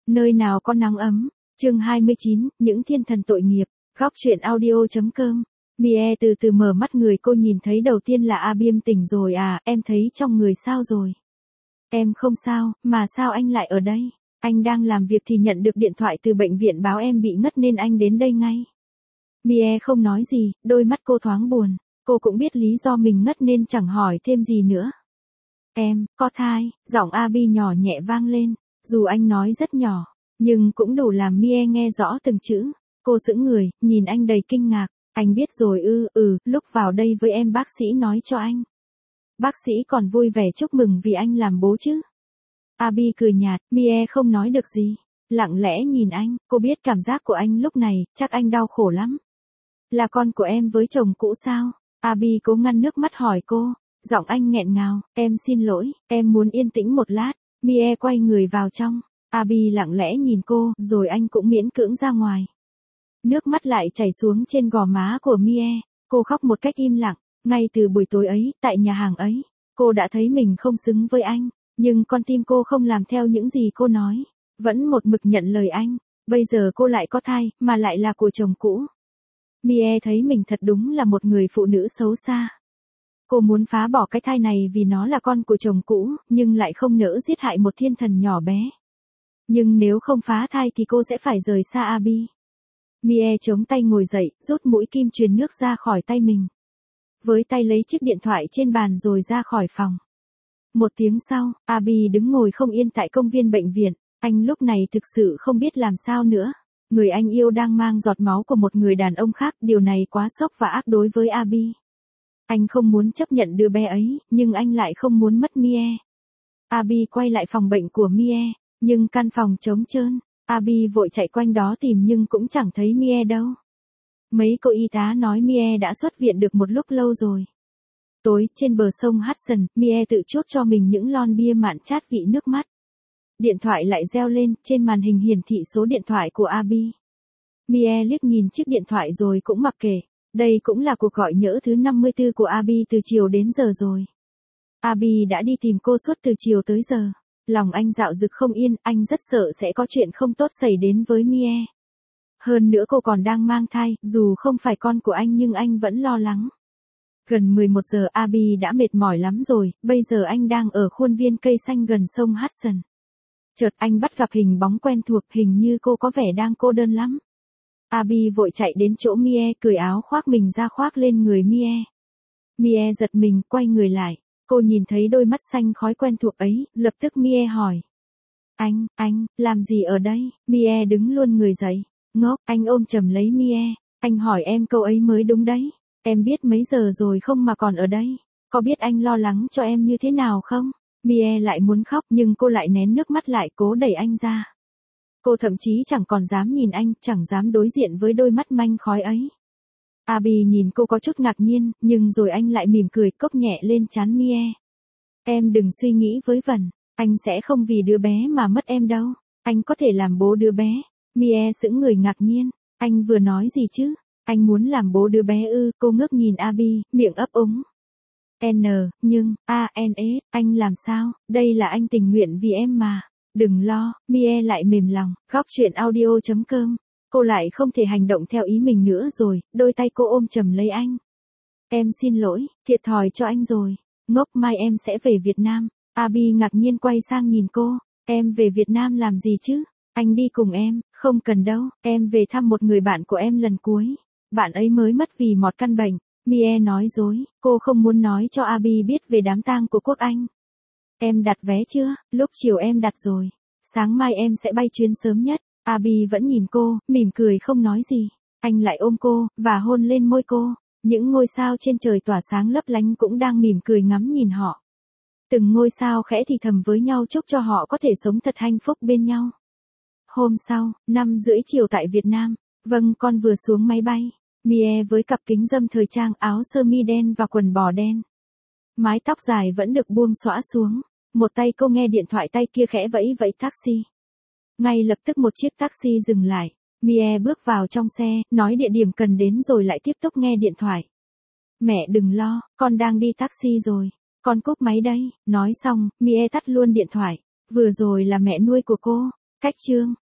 Nơi nào có nắng ấm. Chương 29, những thiên thần tội nghiệp. Góc truyện audio.com. Mie từ từ mở mắt, người cô nhìn thấy đầu tiên là Abim. Tỉnh rồi à, em thấy trong người sao rồi? Em không sao, mà sao anh lại ở đây? Anh đang làm việc thì nhận được điện thoại từ bệnh viện báo em bị ngất nên anh đến đây ngay. Mie không nói gì, đôi mắt cô thoáng buồn. Cô cũng biết lý do mình ngất nên chẳng hỏi thêm gì nữa. Em, có thai, giọng Abi nhỏ nhẹ vang lên. Dù anh nói rất nhỏ, nhưng cũng đủ làm Mie nghe rõ từng chữ. Cô sững người, nhìn anh đầy kinh ngạc. Anh biết rồi lúc vào đây với em bác sĩ nói cho anh. Bác sĩ còn vui vẻ chúc mừng vì anh làm bố chứ. Abi cười nhạt, Mie không nói được gì. Lặng lẽ nhìn anh, cô biết cảm giác của anh lúc này, chắc anh đau khổ lắm. Là con của em với chồng cũ sao? Abi cố ngăn nước mắt hỏi cô. Giọng anh nghẹn ngào, em xin lỗi, em muốn yên tĩnh một lát. Mie quay người vào trong. Abi lặng lẽ nhìn cô, rồi anh cũng miễn cưỡng ra ngoài. Nước mắt lại chảy xuống trên gò má của Mie. Cô khóc một cách im lặng. Ngay từ buổi tối ấy, tại nhà hàng ấy, cô đã thấy mình không xứng với anh. Nhưng con tim cô không làm theo những gì cô nói. Vẫn một mực nhận lời anh. Bây giờ cô lại có thai, mà lại là của chồng cũ. Mie thấy mình thật đúng là một người phụ nữ xấu xa. Cô muốn phá bỏ cái thai này vì nó là con của chồng cũ, nhưng lại không nỡ giết hại một thiên thần nhỏ bé. Nhưng nếu không phá thai thì cô sẽ phải rời xa Abi. Mie chống tay ngồi dậy, rút mũi kim truyền nước ra khỏi tay mình. Với tay lấy chiếc điện thoại trên bàn rồi ra khỏi phòng. Một tiếng sau, Abi đứng ngồi không yên tại công viên bệnh viện. Anh lúc này thực sự không biết làm sao nữa. Người anh yêu đang mang giọt máu của một người đàn ông khác, điều này quá sốc và ác đối với Abi. Anh không muốn chấp nhận đứa bé ấy, nhưng anh lại không muốn mất Mie. Abi quay lại phòng bệnh của Mie, nhưng căn phòng trống trơn. Abi vội chạy quanh đó tìm nhưng cũng chẳng thấy Mie đâu. Mấy cô y tá nói Mie đã xuất viện được một lúc lâu rồi. Tối, trên bờ sông Hudson, Mie tự chuốc cho mình những lon bia mạn chát vị nước mắt. Điện thoại lại reo lên, trên màn hình hiển thị số điện thoại của Abi. Mie liếc nhìn chiếc điện thoại rồi cũng mặc kệ. Đây cũng là cuộc gọi nhỡ thứ 54 của Abi từ chiều đến giờ rồi. Abi đã đi tìm cô suốt từ chiều tới giờ. Lòng anh dạo dực không yên, anh rất sợ sẽ có chuyện không tốt xảy đến với Mie. Hơn nữa cô còn đang mang thai, dù không phải con của anh nhưng anh vẫn lo lắng. Gần 11 giờ Abi đã mệt mỏi lắm rồi, bây giờ anh đang ở khuôn viên cây xanh gần sông Hudson. Chợt anh bắt gặp hình bóng quen thuộc, hình như cô có vẻ đang cô đơn lắm. Abi vội chạy đến chỗ Mie, cởi áo khoác mình ra khoác lên người Mie. Mie giật mình, quay người lại. Cô nhìn thấy đôi mắt xanh khói quen thuộc ấy, lập tức Mie hỏi. Anh, làm gì ở đây? Mie đứng luôn người dậy. Ngốc, anh ôm chầm lấy Mie. Anh hỏi em câu ấy mới đúng đấy. Em biết mấy giờ rồi không mà còn ở đây? Có biết anh lo lắng cho em như thế nào không? Mie lại muốn khóc nhưng cô lại nén nước mắt lại, cố đẩy anh ra. Cô thậm chí chẳng còn dám nhìn anh, chẳng dám đối diện với đôi mắt manh khói ấy. Abi nhìn cô có chút ngạc nhiên, nhưng rồi anh lại mỉm cười, cốc nhẹ lên trán Mie. Em đừng suy nghĩ vớ vẩn, anh sẽ không vì đứa bé mà mất em đâu. Anh có thể làm bố đứa bé. Mie sững người ngạc nhiên. Anh vừa nói gì chứ? Anh muốn làm bố đứa bé ư? Cô ngước nhìn Abi, miệng ấp úng. Anh làm sao? Đây là anh tình nguyện vì em mà. Đừng lo, Mie lại mềm lòng. Góc truyện audio.com. Cô lại không thể hành động theo ý mình nữa rồi, đôi tay cô ôm chầm lấy anh. Em xin lỗi, thiệt thòi cho anh rồi. Ngốc, mai em sẽ về Việt Nam. Abi ngạc nhiên quay sang nhìn cô. Em về Việt Nam làm gì chứ? Anh đi cùng em. Không cần đâu, em về thăm một người bạn của em lần cuối. Bạn ấy mới mất vì một căn bệnh. Mie nói dối, cô không muốn nói cho Abi biết về đám tang của Quốc Anh. Em đặt vé chưa? Lúc chiều em đặt rồi. Sáng mai em sẽ bay chuyến sớm nhất. Abi vẫn nhìn cô, mỉm cười không nói gì. Anh lại ôm cô, và hôn lên môi cô. Những ngôi sao trên trời tỏa sáng lấp lánh cũng đang mỉm cười ngắm nhìn họ. Từng ngôi sao khẽ thì thầm với nhau chúc cho họ có thể sống thật hạnh phúc bên nhau. Hôm sau, 5:30 chiều tại Việt Nam. Vâng, con vừa xuống máy bay. Mie với cặp kính râm thời trang, áo sơ mi đen và quần bò đen. Mái tóc dài vẫn được buông xõa xuống. Một tay cô nghe điện thoại, tay kia khẽ vẫy vẫy taxi. Ngay lập tức một chiếc taxi dừng lại. Mie bước vào trong xe, nói địa điểm cần đến rồi lại tiếp tục nghe điện thoại. Mẹ đừng lo, con đang đi taxi rồi. Con cúp máy đây. Nói xong, Mie tắt luôn điện thoại. Vừa rồi là mẹ nuôi của cô. Cách chương.